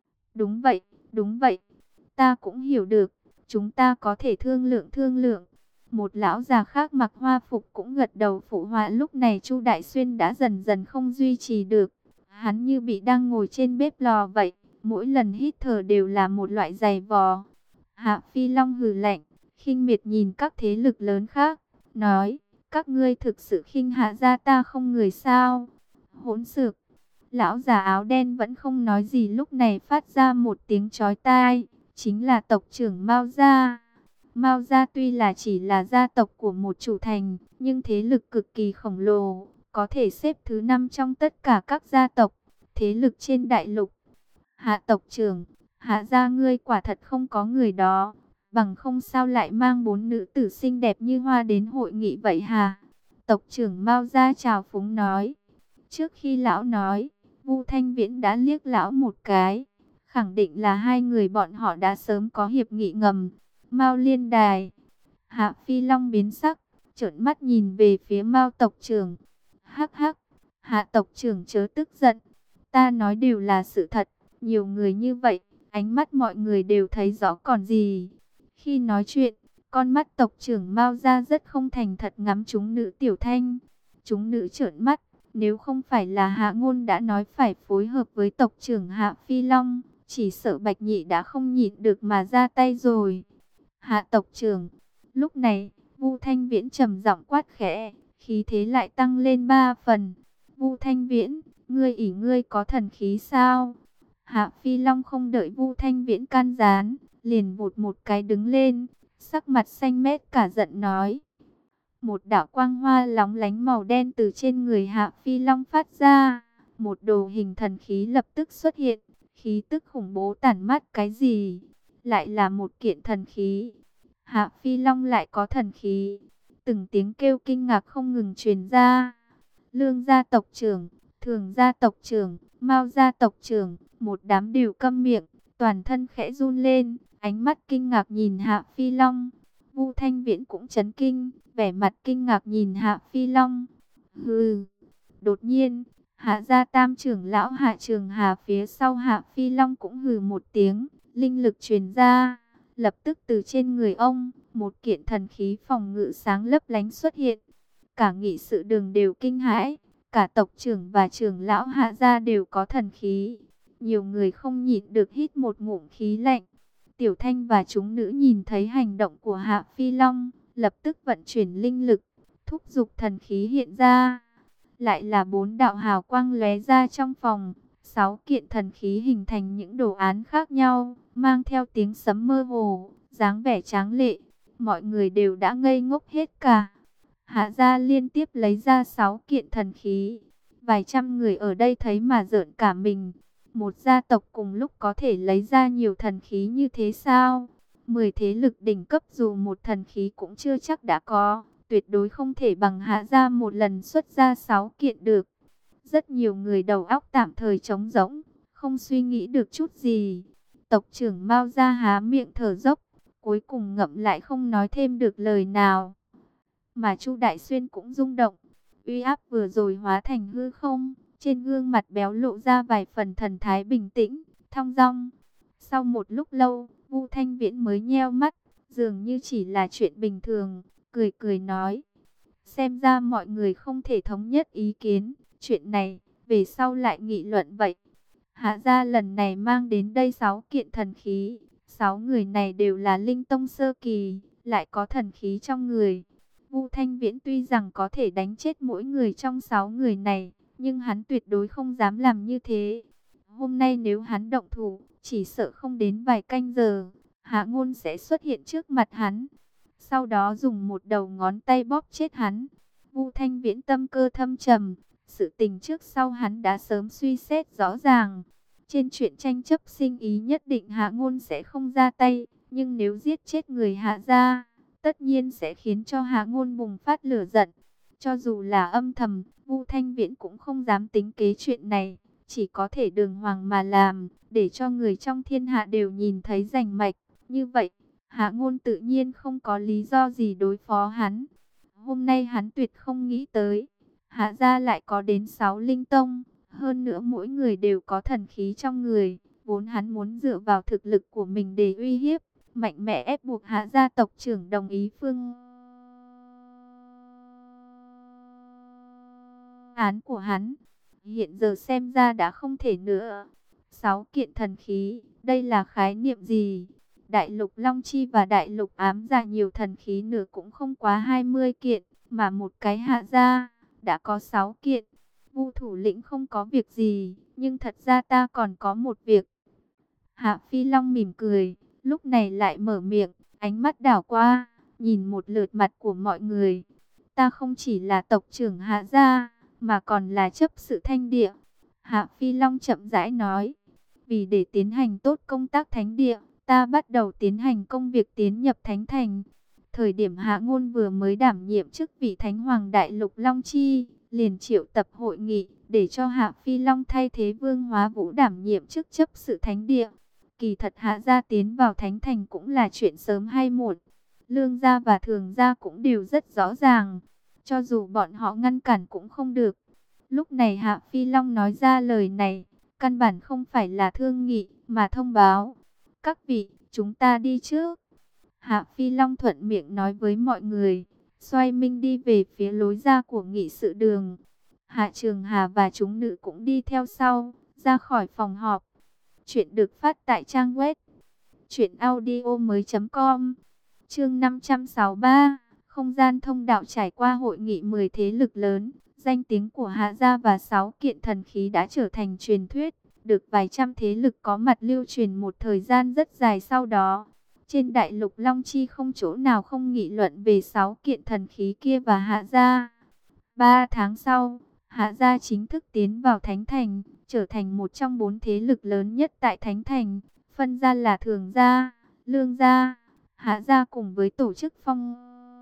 đúng vậy, ta cũng hiểu được, chúng ta có thể thương lượng. Một lão già khác mặc hoa phục cũng gật đầu phụ họa. Lúc này Chu Đại Xuyên đã dần dần không duy trì được, hắn như bị đang ngồi trên bếp lò vậy, mỗi lần hít thở đều là một loại giày vò. Hạ Phi Long hừ lạnh, khinh miệt nhìn các thế lực lớn khác, nói, các ngươi thực sự khinh Hạ gia ta không người sao? Hỗn xược! Lão già áo đen vẫn không nói gì, lúc này phát ra một tiếng chói tai, chính là tộc trưởng Mao gia. Mao gia tuy là chỉ là gia tộc của một chủ thành, nhưng thế lực cực kỳ khổng lồ, có thể xếp thứ 5 trong tất cả các gia tộc, thế lực trên đại lục. Hạ tộc trưởng, Hạ gia ngươi quả thật không có người đó, bằng không sao lại mang 4 nữ tử xinh đẹp như hoa đến hội nghị vậy hả? Tộc trưởng Mao gia chào phúng nói. Trước khi lão nói, Vu Thanh Viễn đã liếc lão một cái, khẳng định là hai người bọn họ đã sớm có hiệp nghị ngầm. Mao Liên Đài. Hạ Phi Long biến sắc, trợn mắt nhìn về phía Mao tộc trưởng. Hắc hắc, Hạ tộc trưởng chớ tức giận, ta nói đều là sự thật, nhiều người như vậy, ánh mắt mọi người đều thấy rõ còn gì. Khi nói chuyện, con mắt tộc trưởng Mao ra rất không thành thật ngắm chúng nữ Tiểu Thanh. Chúng nữ trợn mắt, nếu không phải là Hạ Ngôn đã nói phải phối hợp với tộc trưởng Hạ Phi Long, chỉ sợ Bạch Nhị đã không nhịn được mà ra tay rồi. Hạ tộc trưởng. Lúc này, Vu Thanh Viễn trầm giọng quát khẽ, khí thế lại tăng lên 3 phần. Vu Thanh Viễn, ngươi có thần khí sao? Hạ Phi Long không đợi Vu Thanh Viễn can gián, liền vụt một cái đứng lên, sắc mặt xanh mét cả giận nói. Một đạo quang hoa lóng lánh màu đen từ trên người Hạ Phi Long phát ra, một đồ hình thần khí lập tức xuất hiện, khí tức khủng bố tản mát. Cái gì? Lại là một kiện thần khí. Hạ Phi Long lại có thần khí. Từng tiếng kêu kinh ngạc không ngừng truyền ra. Lương gia tộc trưởng, Thường gia tộc trưởng, Mao gia tộc trưởng, một đám đều câm miệng, toàn thân khẽ run lên, ánh mắt kinh ngạc nhìn Hạ Phi Long. Vu Thanh Viễn cũng chấn kinh, vẻ mặt kinh ngạc nhìn Hạ Phi Long. Hừ. Đột nhiên, Hạ gia tam trưởng lão Hạ Trường Hà phía sau Hạ Phi Long cũng hừ một tiếng, linh lực truyền ra, lập tức từ trên người ông, một kiện thần khí phòng ngự sáng lấp lánh xuất hiện. Cả nghị sự đường đều kinh hãi, cả tộc trưởng và trưởng lão Hạ gia đều có thần khí. Nhiều người không nhịn được hít một ngụm khí lạnh. Tiểu Thanh và chúng nữ nhìn thấy hành động của Hạ Phi Long, lập tức vận chuyển linh lực, thúc giục thần khí hiện ra. Lại là 4 đạo hào quang lóe ra trong phòng, 6 kiện thần khí hình thành những đồ án khác nhau, mang theo tiếng sấm mơ hồ, dáng vẻ tráng lệ. Mọi người đều đã ngây ngốc hết cả. Hạ gia liên tiếp lấy ra 6 kiện thần khí. Vài trăm người ở đây thấy mà rợn cả mình. Một gia tộc cùng lúc có thể lấy ra nhiều thần khí như thế sao? 10 thế lực đỉnh cấp dù một thần khí cũng chưa chắc đã có, tuyệt đối không thể bằng Hạ gia một lần xuất ra 6 kiện được. Rất nhiều người đầu óc tạm thời trống rỗng, không suy nghĩ được chút gì. Tộc trưởng Mao gia há miệng thở dốc, cuối cùng ngậm lại không nói thêm được lời nào. Mà Chu Đại Xuyên cũng rung động, uy áp vừa rồi hóa thành hư không, trên gương mặt béo lộ ra vài phần thần thái bình tĩnh, thong dong. Sau một lúc lâu, Vu Thanh Viễn mới nheo mắt, dường như chỉ là chuyện bình thường, cười cười nói: xem ra mọi người không thể thống nhất ý kiến, chuyện này về sau lại nghị luận vậy. Hạ gia lần này mang đến đây 6 kiện thần khí, 6 người này đều là linh tông sơ kỳ, lại có thần khí trong người. Vu Thanh Viễn tuy rằng có thể đánh chết mỗi người trong 6 người này, nhưng hắn tuyệt đối không dám làm như thế. Hôm nay nếu hắn động thủ, chỉ sợ không đến vài canh giờ, Hạ Ngôn sẽ xuất hiện trước mặt hắn. sau đó dùng một đầu ngón tay bóp chết hắn. Vu Thanh Viễn tâm cơ thâm trầm, sự tình trước sau hắn đã sớm suy xét rõ ràng. Trên chuyện tranh chấp sinh ý nhất định Hạ Ngôn sẽ không ra tay, nhưng nếu giết chết người Hạ gia, tất nhiên sẽ khiến cho Hạ Ngôn bùng phát lửa giận. Cho dù là âm thầm, Vu Thanh Viễn cũng không dám tính kế chuyện này, chỉ có thể đường hoàng mà làm, để cho người trong thiên hạ đều nhìn thấy rành mạch. Như vậy, Hạ Ngôn tự nhiên không có lý do gì đối phó hắn. Hôm nay hắn tuyệt không nghĩ tới, Hạ gia lại có đến 6 linh tông, hơn nữa mỗi người đều có thần khí trong người. Vốn hắn muốn dựa vào thực lực của mình để uy hiếp, mạnh mẽ ép buộc Hạ gia tộc trưởng đồng ý phương án của hắn. Hiện giờ xem ra đã không thể nữa. 6 kiện thần khí, đây là khái niệm gì? Đại lục Long Chi và Đại lục Ám Dạ nhiều thần khí nữa cũng không quá 20 kiện, mà một cái Hạ gia đã có 6 kiện. Vu thủ lĩnh không có việc gì, nhưng thật ra ta còn có một việc. Hạ Phi Long mỉm cười, lúc này lại mở miệng, ánh mắt đảo qua, nhìn một lượt mặt của mọi người. Ta không chỉ là tộc trưởng Hạ gia, mà còn là chấp sự Thanh Địa. Hạ Phi Long chậm rãi nói, vì để tiến hành tốt công tác Thánh Địa, ta bắt đầu tiến hành công việc tiến nhập Thánh Thành. Thời điểm Hạ Ngôn vừa mới đảm nhiệm chức vị Thánh Hoàng Đại lục Long Chi, liền triệu tập hội nghị, để cho Hạ Phi Long thay thế Vương Hóa Vũ đảm nhiệm chức chấp sự Thánh Địa. Kỳ thật Hạ gia tiến vào Thánh Thành cũng là chuyện sớm hay muộn. Lương gia và Thường gia cũng đều rất rõ ràng, cho dù bọn họ ngăn cản cũng không được. Lúc này Hạ Phi Long nói ra lời này, căn bản không phải là thương nghị, mà thông báo. Các vị, chúng ta đi trước. Hạ Phi Long thuận miệng nói với mọi người, xoay minh đi về phía lối ra của nghị sự đường. Hạ Trường Hà và chúng nữ cũng đi theo sau, ra khỏi phòng họp. Chuyện được phát tại trang web truyệnaudiomoi.com. Chương 563, không gian thông đạo. Trải qua hội nghị 10 thế lực lớn, danh tiếng của Hạ gia và 6 kiện thần khí đã trở thành truyền thuyết, được vài trăm thế lực có mặt lưu truyền một thời gian rất dài sau đó. Trên đại lục Long Chi không chỗ nào không nghị luận về 6 kiện thần khí kia và Hạ gia. 3 tháng sau, Hạ gia chính thức tiến vào Thánh Thành, trở thành một trong 4 thế lực lớn nhất tại Thánh Thành, phân ra là Thường gia, Lương gia, Hạ gia cùng với tổ chức phong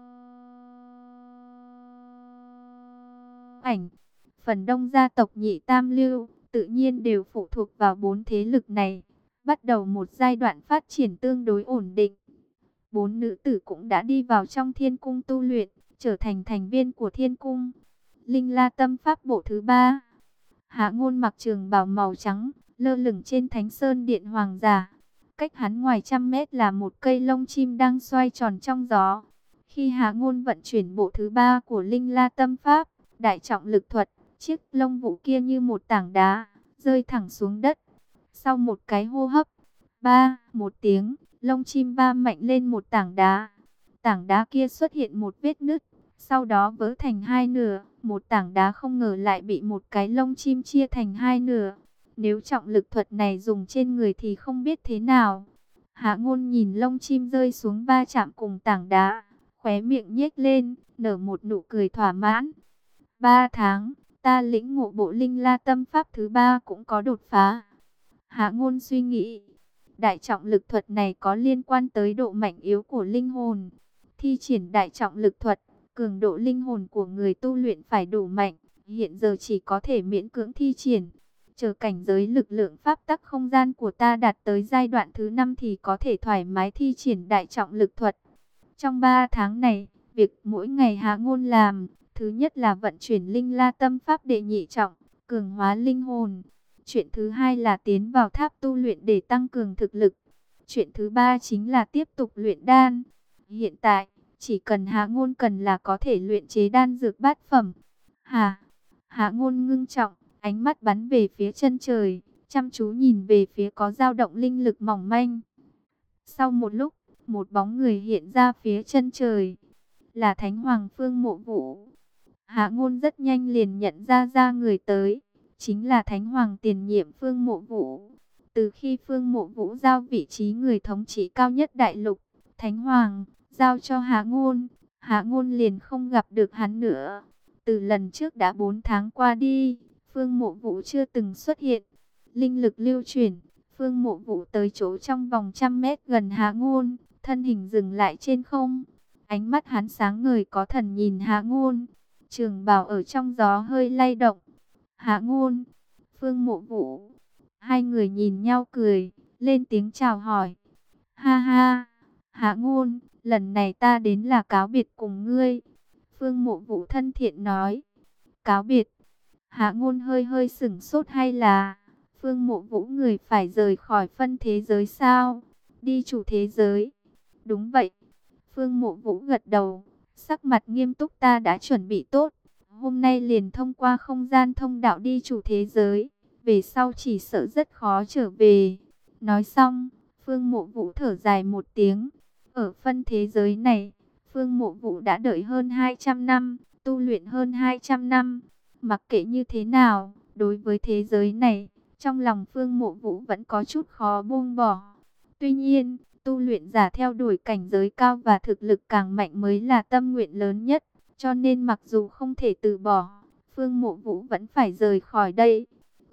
ảnh. Phần đông gia tộc Nhị Tam Lưu tự nhiên đều phụ thuộc vào 4 thế lực này, bắt đầu một giai đoạn phát triển tương đối ổn định. 4 nữ tử cũng đã đi vào trong Thiên Cung tu luyện, trở thành thành viên của Thiên Cung. Linh La Tâm Pháp bộ thứ 3. Hạ Ngôn mặc trường bào màu trắng, lơ lửng trên Thánh Sơn Điện Hoàng giả. Cách hắn ngoài trăm mét là một cây lông chim đang xoay tròn trong gió. Khi Hạ Ngôn vận chuyển bộ thứ 3 của Linh La Tâm Pháp, đại trọng lực thuật, chiếc lông vũ kia như một tảng đá, rơi thẳng xuống đất. Sau một cái hô hấp, một tiếng, lông chim va mạnh lên một tảng đá. Tảng đá kia xuất hiện một vết nứt, sau đó vỡ thành hai nửa. Một tảng đá không ngờ lại bị một cái lông chim chia thành hai nửa. Nếu trọng lực thuật này dùng trên người thì không biết thế nào. Hạ Ngôn nhìn lông chim rơi xuống va chạm cùng tảng đá, khóe miệng nhếch lên, nở một nụ cười thỏa mãn. 3 tháng, ta lĩnh ngộ bộ Linh La Tâm Pháp thứ 3 cũng có đột phá. Hạ Ngôn suy nghĩ, đại trọng lực thuật này có liên quan tới độ mạnh yếu của linh hồn. Thi triển đại trọng lực thuật, cường độ linh hồn của người tu luyện phải đủ mạnh, hiện giờ chỉ có thể miễn cưỡng thi triển. Chờ cảnh giới lực lượng pháp tắc không gian của ta đạt tới giai đoạn thứ 5 thì có thể thoải mái thi triển đại trọng lực thuật. Trong 3 tháng này, việc mỗi ngày Hạ Ngôn làm, thứ nhất là vận chuyển Linh La Tâm Pháp đệ nhị trọng, cường hóa linh hồn. Chuyện thứ hai là tiến vào tháp tu luyện để tăng cường thực lực. Chuyện thứ ba chính là tiếp tục luyện đan. Hiện tại, chỉ cần Hạ Ngôn cần là có thể luyện chế đan dược bát phẩm. Hạ Ngôn ngưng trọng, ánh mắt bắn về phía chân trời, chăm chú nhìn về phía có dao động linh lực mỏng manh. Sau một lúc, một bóng người hiện ra phía chân trời, là Thánh Hoàng Phương Mộ Vũ. Hạ Ngôn rất nhanh liền nhận ra người tới, chính là Thánh Hoàng tiền nhiệm Phương Mộ Vũ. Từ khi Phương Mộ Vũ giao vị trí người thống trị cao nhất đại lục, Thánh Hoàng giao cho Hạ Ngôn. Hạ Ngôn liền không gặp được hắn nữa. Từ lần trước đã 4 tháng qua đi, Phương Mộ Vũ chưa từng xuất hiện. Linh lực lưu chuyển, Phương Mộ Vũ tới chỗ trong vòng 100 mét gần Hạ Ngôn, thân hình dừng lại trên không. Ánh mắt hắn sáng ngời có thần nhìn Hạ Ngôn. Trường bào ở trong gió hơi lay động. Hạ Ngôn, Phương Mộ Vũ. Hai người nhìn nhau cười, lên tiếng chào hỏi. Ha ha, Hạ Ngôn, lần này ta đến là cáo biệt cùng ngươi. Phương Mộ Vũ thân thiện nói. Cáo biệt. Hạ Ngôn hơi hơi sửng sốt, hay là Phương Mộ Vũ người phải rời khỏi phân thế giới sao? Đi chủ thế giới. Đúng vậy. Phương Mộ Vũ gật đầu, sắc mặt nghiêm túc, ta đã chuẩn bị tốt. Hôm nay liền thông qua không gian thông đạo đi chủ thế giới. Về sau chỉ sợ rất khó trở về. Nói xong, Phương Mộ Vũ thở dài một tiếng. Ở phân thế giới này, Phương Mộ Vũ đã đợi hơn 200 năm, tu luyện hơn 200 năm. Mặc kệ như thế nào, đối với thế giới này, trong lòng Phương Mộ Vũ vẫn có chút khó buông bỏ. Tuy nhiên, tu luyện giả theo đuổi cảnh giới cao và thực lực càng mạnh mới là tâm nguyện lớn nhất. Cho nên mặc dù không thể từ bỏ, Phương Mộ Vũ vẫn phải rời khỏi đây.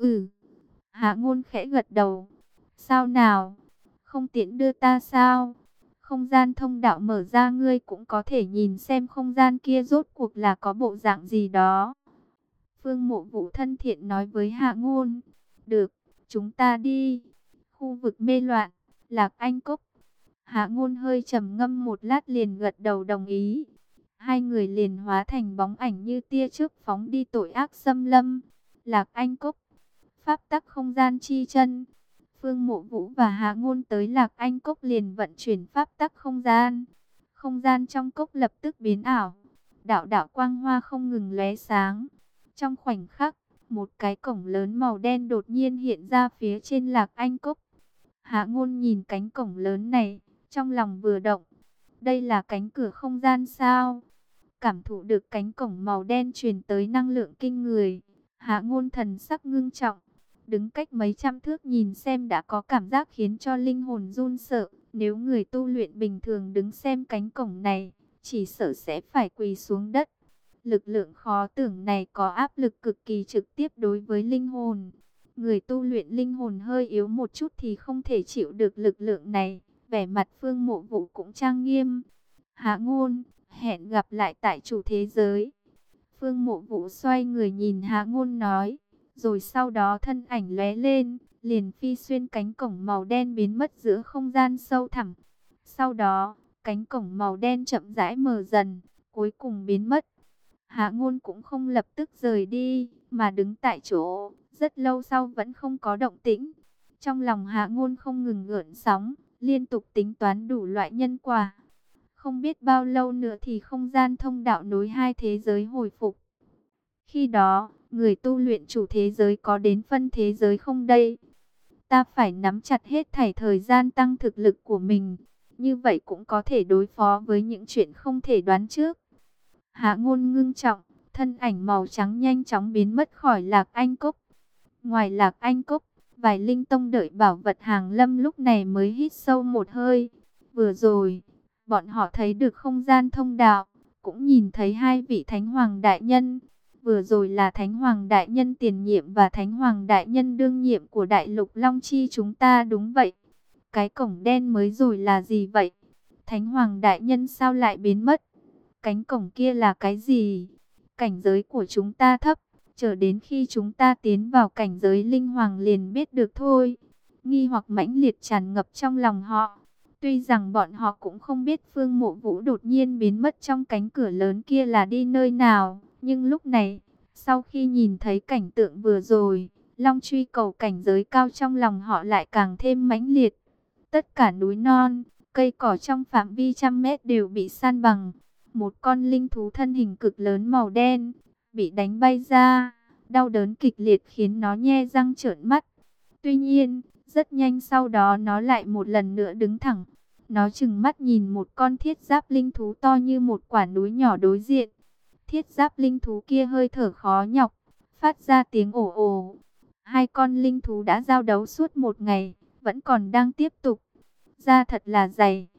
Hạ Ngôn khẽ gật đầu. Sao nào? Không tiện đưa ta sao? Không gian thông đạo mở ra, ngươi cũng có thể nhìn xem không gian kia rốt cuộc là có bộ dạng gì đó. Phương Mộ Vũ thân thiện nói với Hạ Ngôn. Được, chúng ta đi. Khu vực mê loạn, Lạc Anh Cốc. Hạ Ngôn hơi trầm ngâm một lát liền gật đầu đồng ý. Hai người liền hóa thành bóng ảnh như tia chớp phóng đi tội ác xâm lâm. Lạc Anh Cốc, pháp tắc không gian chi chân. Phương Mộ Vũ và Hạ Ngôn tới Lạc Anh Cốc liền vận chuyển pháp tắc không gian. Không gian trong cốc lập tức biến ảo. Đạo đạo quang hoa không ngừng lóe sáng. Trong khoảnh khắc, một cái cổng lớn màu đen đột nhiên hiện ra phía trên Lạc Anh Cốc. Hạ Ngôn nhìn cánh cổng lớn này, trong lòng vừa động. Đây là cánh cửa không gian sao? Cảm thụ được cánh cổng màu đen truyền tới năng lượng kinh người. Hạ Ngôn thần sắc ngưng trọng. Đứng cách mấy trăm thước nhìn xem đã có cảm giác khiến cho linh hồn run sợ. Nếu người tu luyện bình thường đứng xem cánh cổng này, chỉ sợ sẽ phải quỳ xuống đất. Lực lượng khó tưởng này có áp lực cực kỳ trực tiếp đối với linh hồn. Người tu luyện linh hồn hơi yếu một chút thì không thể chịu được lực lượng này. Vẻ mặt Phương Mộ Vũ cũng trang nghiêm. Hạ Ngôn, hẹn gặp lại tại chủ thế giới. Phương Mộ Vũ xoay người nhìn Hạ Ngôn nói. Rồi sau đó thân ảnh lóe lên, liền phi xuyên cánh cổng màu đen biến mất giữa không gian sâu thẳm. Sau đó, cánh cổng màu đen chậm rãi mở dần, cuối cùng biến mất. Hạ Ngôn cũng không lập tức rời đi, mà đứng tại chỗ, rất lâu sau vẫn không có động tĩnh. Trong lòng Hạ Ngôn không ngừng gợn sóng, liên tục tính toán đủ loại nhân quả. Không biết bao lâu nữa thì không gian thông đạo nối hai thế giới hồi phục. Khi đó, người tu luyện chủ thế giới có đến phân thế giới không đây? Ta phải nắm chặt hết thảy thời gian tăng thực lực của mình. Như vậy cũng có thể đối phó với những chuyện không thể đoán trước. Hạ Ngôn ngưng trọng, thân ảnh màu trắng nhanh chóng biến mất khỏi Lạc Anh Cốc. Ngoài Lạc Anh Cốc, vài linh tông đợi bảo vật hàng lâm lúc này mới hít sâu một hơi. Vừa rồi, bọn họ thấy được không gian thông đạo, cũng nhìn thấy hai vị Thánh Hoàng Đại Nhân. Vừa rồi là Thánh Hoàng Đại Nhân tiền nhiệm và Thánh Hoàng Đại Nhân đương nhiệm của Đại Lục Long Chi chúng ta, đúng vậy. Cái cổng đen mới rồi là gì vậy? Thánh Hoàng Đại Nhân sao lại biến mất? Cánh cổng kia là cái gì? Cảnh giới của chúng ta thấp, chờ đến khi chúng ta tiến vào cảnh giới linh hoàng liền biết được thôi. Nghi hoặc mãnh liệt tràn ngập trong lòng họ. Tuy rằng bọn họ cũng không biết Phương Mộ Vũ đột nhiên biến mất trong cánh cửa lớn kia là đi nơi nào. Nhưng lúc này, sau khi nhìn thấy cảnh tượng vừa rồi, Long truy cầu cảnh giới cao trong lòng họ lại càng thêm mãnh liệt. Tất cả núi non, cây cỏ trong phạm vi 100 mét đều bị san bằng. Một con linh thú thân hình cực lớn màu đen, bị đánh bay ra, đau đớn kịch liệt khiến nó nhe răng trợn mắt. Tuy nhiên, rất nhanh sau đó nó lại một lần nữa đứng thẳng. Nó trừng mắt nhìn một con thiết giáp linh thú to như một quả núi nhỏ đối diện. Thiết giáp linh thú kia hơi thở khó nhọc, phát ra tiếng ồ ồ. Hai con linh thú đã giao đấu suốt một ngày, vẫn còn đang tiếp tục. Da thật là dày.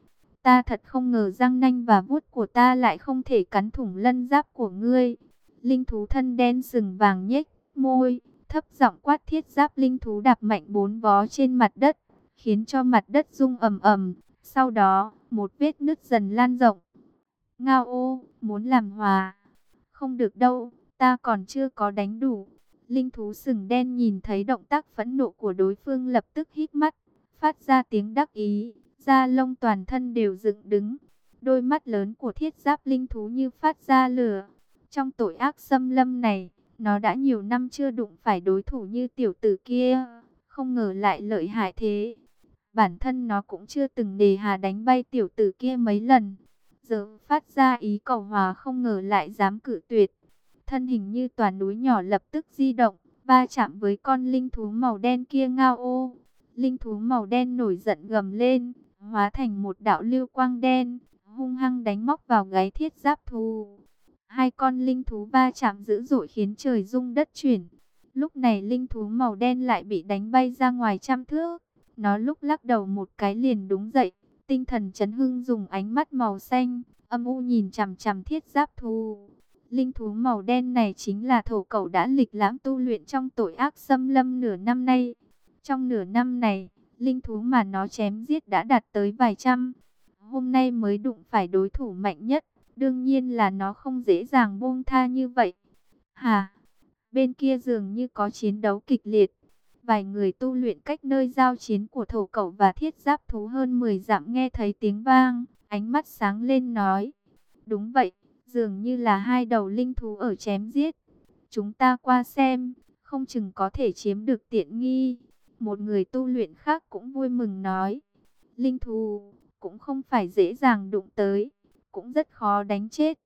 ta thật không ngờ răng nanh và vuốt của ta lại không thể cắn thủng lân giáp của ngươi. Linh thú thân đen sừng vàng nhếch môi, thấp giọng quát. Thiết giáp linh thú đạp mạnh 4 vó trên mặt đất, khiến cho mặt đất rung ầm ầm. Sau đó, một vết nứt dần lan rộng. Ngao ô, muốn làm hòa? Không được đâu, ta còn chưa có đánh đủ. Linh thú sừng đen nhìn thấy động tác phẫn nộ của đối phương lập tức híp mắt, phát ra tiếng đắc ý, da lông toàn thân đều dựng đứng. Đôi mắt lớn của thiết giáp linh thú như phát ra lửa. Trong tội ác xâm lâm này, nó đã nhiều năm chưa đụng phải đối thủ như tiểu tử kia, không ngờ lại lợi hại thế. Bản thân nó cũng chưa từng nề hà đánh bay tiểu tử kia mấy lần. Giờ phát ra ý cầu hòa không ngờ lại dám cự tuyệt. Thân hình như tòa núi nhỏ lập tức di động, va chạm với con linh thú màu đen kia. Ngao ô! Linh thú màu đen nổi giận gầm lên, hóa thành một đạo lưu quang đen, hung hăng đánh móc vào gáy thiết giáp thú. Hai con linh thú va chạm dữ dội khiến trời rung đất chuyển. Lúc này linh thú màu đen lại bị đánh bay ra ngoài trăm thước. Nó lúc lắc đầu một cái liền đứng dậy, tinh thần chấn hưng dùng ánh mắt màu xanh, âm u nhìn chằm chằm thiết giáp thú. Linh thú màu đen này chính là thổ cẩu đã lịch lãm tu luyện trong tội ác xâm lâm nửa năm nay. Trong nửa năm này, linh thú mà nó chém giết đã đạt tới vài trăm. Hôm nay mới đụng phải đối thủ mạnh nhất, đương nhiên là nó không dễ dàng buông tha như vậy. Hà, bên kia dường như có chiến đấu kịch liệt. Vài người tu luyện cách nơi giao chiến của thổ cẩu và thiết giáp thú hơn 10 dặm nghe thấy tiếng vang, ánh mắt sáng lên nói. Đúng vậy, dường như là hai đầu linh thú ở chém giết. Chúng ta qua xem, không chừng có thể chiếm được tiện nghi. Một người tu luyện khác cũng vui mừng nói. Linh thú cũng không phải dễ dàng đụng tới, cũng rất khó đánh chết.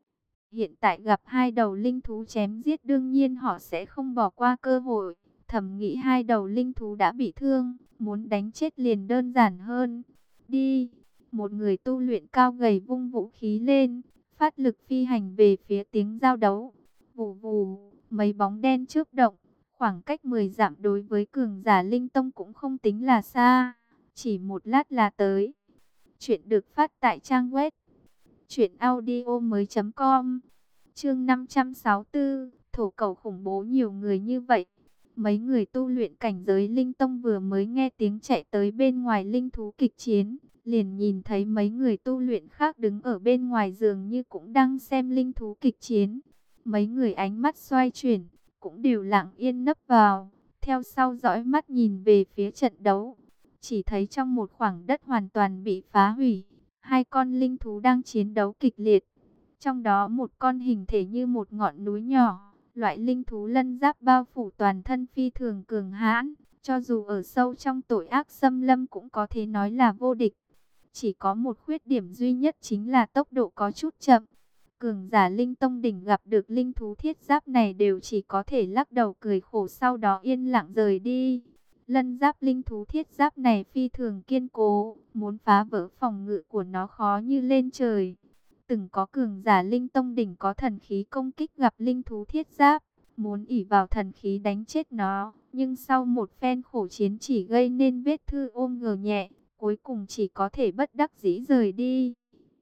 Hiện tại gặp hai đầu linh thú chém giết đương nhiên họ sẽ không bỏ qua cơ hội. Thầm nghĩ hai đầu linh thú đã bị thương, muốn đánh chết liền đơn giản hơn. Đi! Một người tu luyện cao gầy vung vũ khí lên, phát lực phi hành về phía tiếng giao đấu. Vù vù, mấy bóng đen chớp động, khoảng cách 10 dặm đối với cường giả linh tông cũng không tính là xa, chỉ một lát là tới. Chuyện được phát tại trang web truyệnaudiomoi.com. Chương 564, thổ cẩu khủng bố nhiều người như vậy. Mấy người tu luyện cảnh giới linh tông vừa mới nghe tiếng chạy tới bên ngoài linh thú kịch chiến, liền nhìn thấy mấy người tu luyện khác đứng ở bên ngoài dường như cũng đang xem linh thú kịch chiến. Mấy người ánh mắt xoay chuyển, cũng đều lặng yên nấp vào, theo sau dõi mắt nhìn về phía trận đấu. Chỉ thấy trong một khoảng đất hoàn toàn bị phá hủy, hai con linh thú đang chiến đấu kịch liệt. Trong đó một con hình thể như một ngọn núi nhỏ, loại linh thú lân giáp bao phủ toàn thân phi thường cường hãn, cho dù ở sâu trong tội ác xâm lâm cũng có thể nói là vô địch. Chỉ có một khuyết điểm duy nhất chính là tốc độ có chút chậm. Cường giả linh tông đỉnh gặp được linh thú thiết giáp này đều chỉ có thể lắc đầu cười khổ, sau đó yên lặng rời đi. Lân giáp linh thú thiết giáp này phi thường kiên cố, muốn phá vỡ phòng ngự của nó khó như lên trời. Từng có cường giả linh tông đỉnh có thần khí công kích gặp linh thú thiết giáp, muốn ỷ vào thần khí đánh chết nó, nhưng sau một phen khổ chiến chỉ gây nên vết thương ôm ngờ nhẹ, cuối cùng chỉ có thể bất đắc dĩ rời đi.